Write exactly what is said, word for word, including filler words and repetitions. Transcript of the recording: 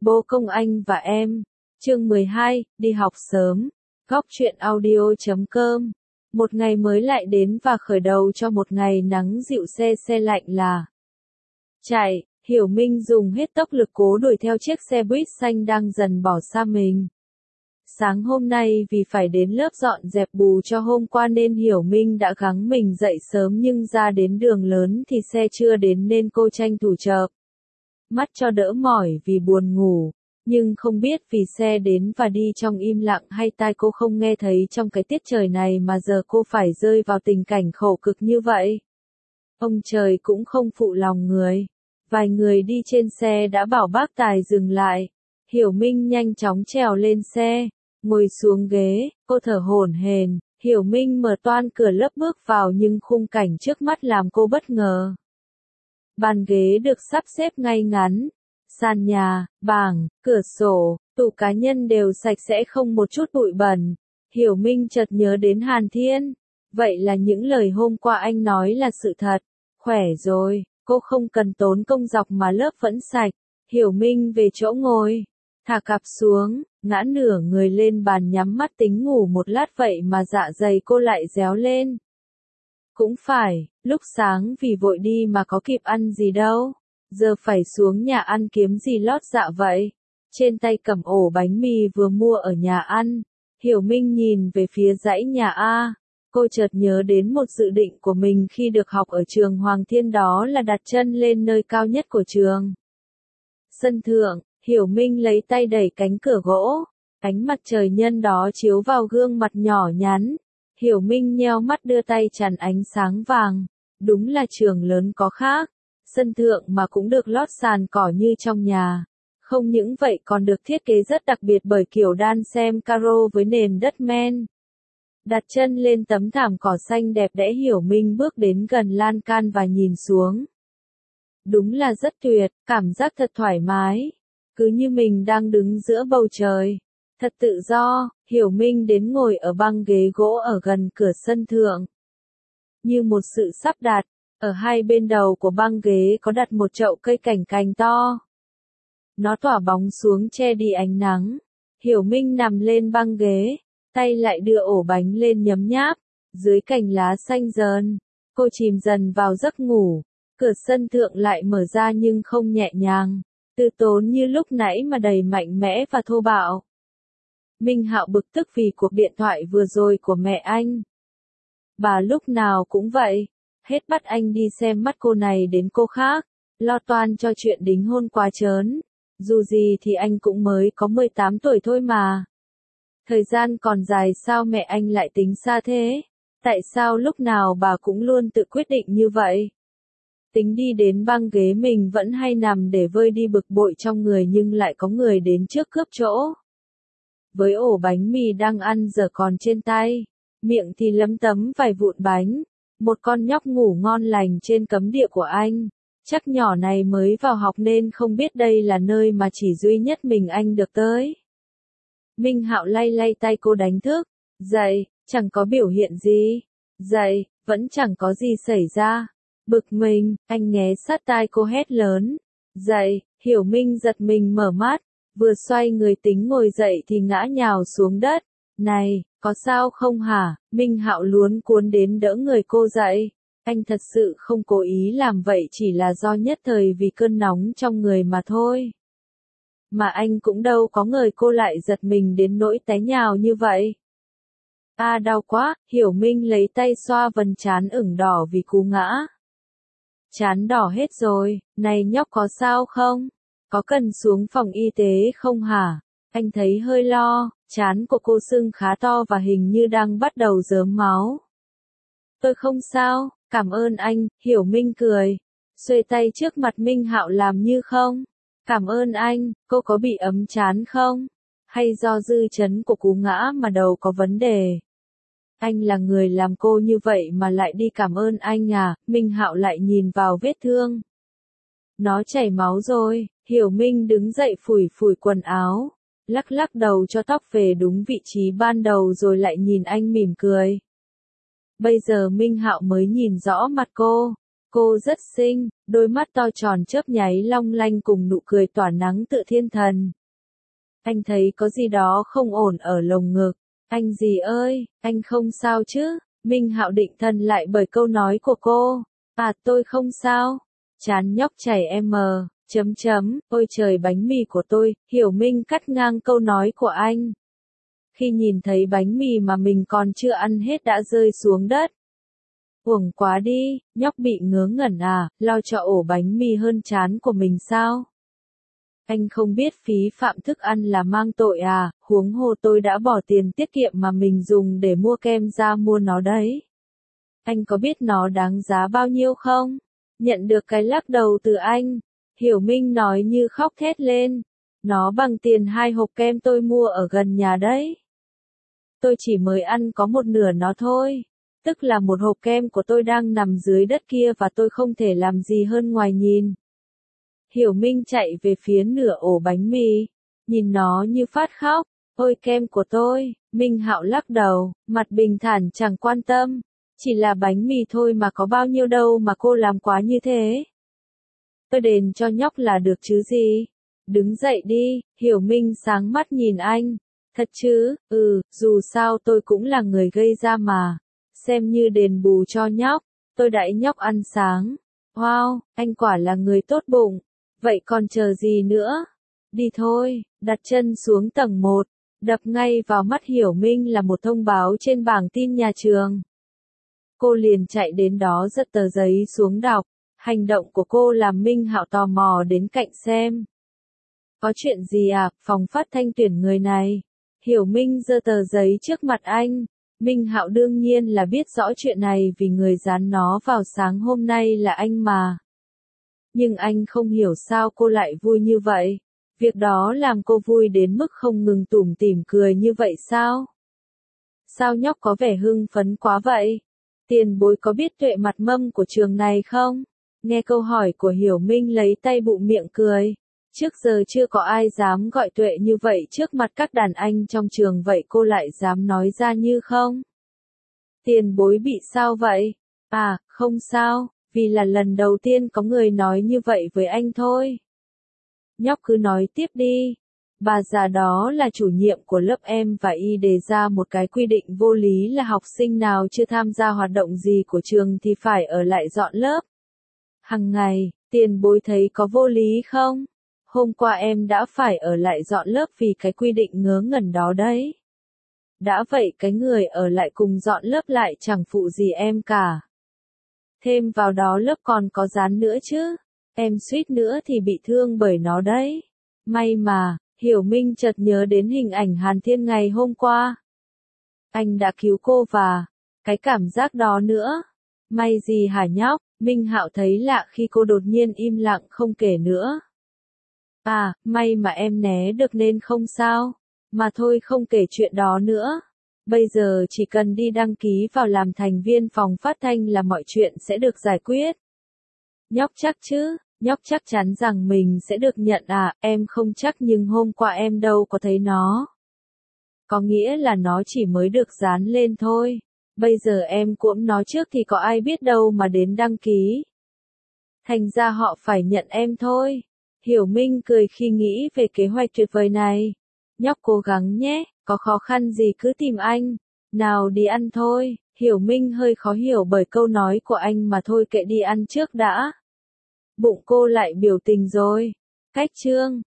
Bố công anh và em. Chương mười hai, đi học sớm. Góc truyện audio chấm com. Một ngày mới lại đến và khởi đầu cho một ngày nắng dịu se se lạnh là. Chạy, Hiểu Minh dùng hết tốc lực cố đuổi theo chiếc xe buýt xanh đang dần bỏ xa mình. Sáng hôm nay vì phải đến lớp dọn dẹp bù cho hôm qua nên Hiểu Minh đã gắng mình dậy sớm, nhưng ra đến đường lớn thì xe chưa đến nên cô tranh thủ chợp mắt cho đỡ mỏi vì buồn ngủ. Nhưng không biết vì xe đến và đi trong im lặng hay tai cô không nghe thấy trong cái tiết trời này mà giờ cô phải rơi vào tình cảnh khổ cực như vậy. Ông trời cũng không phụ lòng người. Vài người đi trên xe đã bảo bác tài dừng lại. Hiểu Minh nhanh chóng trèo lên xe, ngồi xuống ghế, cô thở hổn hển. Hiểu Minh mở toang cửa lớp bước vào nhưng khung cảnh trước mắt làm cô bất ngờ. Bàn ghế được sắp xếp ngay ngắn, sàn nhà, bảng, cửa sổ, tủ cá nhân đều sạch sẽ không một chút bụi bẩn. Hiểu Minh chợt nhớ đến Hàn Thiên. Vậy là những lời hôm qua anh nói là sự thật. Khỏe rồi, cô không cần tốn công dọc mà lớp vẫn sạch. Hiểu Minh về chỗ ngồi, thả cặp xuống, ngã nửa người lên bàn nhắm mắt tính ngủ một lát, vậy mà dạ dày cô lại réo lên. Cũng phải, lúc sáng vì vội đi mà có kịp ăn gì đâu. Giờ phải xuống nhà ăn kiếm gì lót dạ vậy. Trên tay cầm ổ bánh mì vừa mua ở nhà ăn. Hiểu Minh nhìn về phía dãy nhà A. Cô chợt nhớ đến một dự định của mình khi được học ở trường Hoàng Thiên, đó là đặt chân lên nơi cao nhất của trường. Sân thượng, Hiểu Minh lấy tay đẩy cánh cửa gỗ. Ánh mặt trời nhân đó chiếu vào gương mặt nhỏ nhắn. Hiểu Minh nheo mắt đưa tay chặn ánh sáng vàng. Đúng là trường lớn có khác. Sân thượng mà cũng được lót sàn cỏ như trong nhà. Không những vậy còn được thiết kế rất đặc biệt bởi kiểu đan xem caro với nền đất men. Đặt chân lên tấm thảm cỏ xanh đẹp đẽ, Hiểu Minh bước đến gần lan can và nhìn xuống. Đúng là rất tuyệt, cảm giác thật thoải mái. Cứ như mình đang đứng giữa bầu trời. Thật tự do. Hiểu Minh đến ngồi ở băng ghế gỗ ở gần cửa sân thượng. Như một sự sắp đặt, ở hai bên đầu của băng ghế có đặt một chậu cây cảnh cành to. Nó tỏa bóng xuống che đi ánh nắng. Hiểu Minh nằm lên băng ghế, tay lại đưa ổ bánh lên nhấm nháp. Dưới cành lá xanh dờn, cô chìm dần vào giấc ngủ. Cửa sân thượng lại mở ra nhưng không nhẹ nhàng, từ tốn như lúc nãy mà đầy mạnh mẽ và thô bạo. Minh Hạo bực tức vì cuộc điện thoại vừa rồi của mẹ anh. Bà lúc nào cũng vậy, hết bắt anh đi xem mắt cô này đến cô khác, lo toan cho chuyện đính hôn quá trớn. Dù gì thì anh cũng mới có mười tám tuổi thôi mà. Thời gian còn dài, sao mẹ anh lại tính xa thế? Tại sao lúc nào bà cũng luôn tự quyết định như vậy? Tính đi đến băng ghế mình vẫn hay nằm để vơi đi bực bội trong người, nhưng lại có người đến trước cướp chỗ. Với ổ bánh mì đang ăn giờ còn trên tay, miệng thì lấm tấm vài vụn bánh. Một con nhóc ngủ ngon lành trên cấm địa của anh. Chắc nhỏ này mới vào học nên không biết đây là nơi mà chỉ duy nhất mình anh được tới. Minh Hạo lay lay tay cô đánh thức. Dậy, chẳng có biểu hiện gì. Dậy, vẫn chẳng có gì xảy ra. Bực mình, anh nghé sát tai cô hét lớn. Dậy, Hiểu Minh giật mình mở mắt. Vừa xoay người tính ngồi dậy thì ngã nhào xuống đất. Này, có sao không hả? Minh Hạo luống cuống đến đỡ người cô dậy. Anh thật sự không cố ý làm vậy, chỉ là do nhất thời vì cơn nóng trong người mà thôi. Mà anh cũng đâu có ngờ cô lại giật mình đến nỗi té nhào như vậy. À đau quá, Hiểu Minh lấy tay xoa vần trán ửng đỏ vì cú ngã. Trán đỏ hết rồi, này nhóc có sao không? Có cần xuống phòng y tế không hả? Anh thấy hơi lo, trán của cô sưng khá to và hình như đang bắt đầu rớm máu. Tôi không sao, cảm ơn anh, Hiểu Minh cười. Xuề tay trước mặt Minh Hạo làm như không. Cảm ơn anh, cô có bị ấm trán không? Hay do dư chấn của cú ngã mà đầu có vấn đề? Anh là người làm cô như vậy mà lại đi cảm ơn anh à? Minh Hạo lại nhìn vào vết thương. Nó chảy máu rồi. Hiểu Minh đứng dậy phủi phủi quần áo, lắc lắc đầu cho tóc về đúng vị trí ban đầu rồi lại nhìn anh mỉm cười. Bây giờ Minh Hạo mới nhìn rõ mặt cô. Cô rất xinh, đôi mắt to tròn chớp nháy long lanh cùng nụ cười tỏa nắng tựa thiên thần. Anh thấy có gì đó không ổn ở lồng ngực. Anh gì ơi, anh không sao chứ? Minh Hạo định thần lại bởi câu nói của cô. À tôi không sao. Chán nhóc chảy em mờ, chấm chấm, ôi trời bánh mì của tôi, Hiểu Minh cắt ngang câu nói của anh. Khi nhìn thấy bánh mì mà mình còn chưa ăn hết đã rơi xuống đất. Uổng quá đi, nhóc bị ngớ ngẩn à, lo cho ổ bánh mì hơn chán của mình sao? Anh không biết phí phạm thức ăn là mang tội à, huống hồ tôi đã bỏ tiền tiết kiệm mà mình dùng để mua kem ra mua nó đấy. Anh có biết nó đáng giá bao nhiêu không? Nhận được cái lắc đầu từ anh, Hiểu Minh nói như khóc thét lên. Nó bằng tiền hai hộp kem tôi mua ở gần nhà đấy. Tôi chỉ mới ăn có một nửa nó thôi. Tức là một hộp kem của tôi đang nằm dưới đất kia và tôi không thể làm gì hơn ngoài nhìn. Hiểu Minh chạy về phía nửa ổ bánh mì, nhìn nó như phát khóc. Ôi kem của tôi, Minh Hạo lắc đầu, mặt bình thản chẳng quan tâm. Chỉ là bánh mì thôi mà có bao nhiêu đâu mà cô làm quá như thế. Tôi đền cho nhóc là được chứ gì. Đứng dậy đi, Hiểu Minh sáng mắt nhìn anh. Thật chứ, ừ, dù sao tôi cũng là người gây ra mà. Xem như đền bù cho nhóc, tôi đãi nhóc ăn sáng. Wow, anh quả là người tốt bụng. Vậy còn chờ gì nữa? Đi thôi, đặt chân xuống tầng một, đập ngay vào mắt Hiểu Minh là một thông báo trên bảng tin nhà trường. Cô liền chạy đến đó giật tờ giấy xuống đọc, hành động của cô làm Minh Hạo tò mò đến cạnh xem. Có chuyện gì à, phòng phát thanh tuyển người này? Hiểu Minh giơ tờ giấy trước mặt anh. Minh Hạo đương nhiên là biết rõ chuyện này vì người dán nó vào sáng hôm nay là anh mà. Nhưng anh không hiểu sao cô lại vui như vậy. Việc đó làm cô vui đến mức không ngừng tủm tỉm cười như vậy sao? Sao nhóc có vẻ hưng phấn quá vậy? Tiền bối có biết Tuệ mặt mâm của trường này không? Nghe câu hỏi của Hiểu Minh lấy tay bụm miệng cười. Trước giờ chưa có ai dám gọi Tuệ như vậy trước mặt các đàn anh trong trường, vậy cô lại dám nói ra như không? Tiền bối bị sao vậy? À, không sao, vì là lần đầu tiên có người nói như vậy với anh thôi. Nhóc cứ nói tiếp đi. Bà già đó là chủ nhiệm của lớp em và y đề ra một cái quy định vô lý là học sinh nào chưa tham gia hoạt động gì của trường thì phải ở lại dọn lớp. Hằng ngày, tiền bối thấy có vô lý không? Hôm qua em đã phải ở lại dọn lớp vì cái quy định ngớ ngẩn đó đấy. Đã vậy cái người ở lại cùng dọn lớp lại chẳng phụ gì em cả. Thêm vào đó lớp còn có dán nữa chứ. Em suýt nữa thì bị thương bởi nó đấy. May mà, Hiểu Minh chợt nhớ đến hình ảnh Hàn Thiên ngày hôm qua. Anh đã cứu cô và cái cảm giác đó nữa. May gì hả nhóc? Minh Hạo thấy lạ khi cô đột nhiên im lặng không kể nữa. À, may mà em né được nên không sao. Mà thôi không kể chuyện đó nữa. Bây giờ chỉ cần đi đăng ký vào làm thành viên phòng phát thanh là mọi chuyện sẽ được giải quyết. Nhóc chắc chứ? Nhóc chắc chắn rằng mình sẽ được nhận à, em không chắc nhưng hôm qua em đâu có thấy nó. Có nghĩa là nó chỉ mới được dán lên thôi. Bây giờ em cuỗm nó trước thì có ai biết đâu mà đến đăng ký. Thành ra họ phải nhận em thôi. Hiểu Minh cười khi nghĩ về kế hoạch tuyệt vời này. Nhóc cố gắng nhé, có khó khăn gì cứ tìm anh. Nào đi ăn thôi. Hiểu Minh hơi khó hiểu bởi câu nói của anh mà thôi kệ đi ăn trước đã. Bụng cô lại biểu tình rồi. Cách chương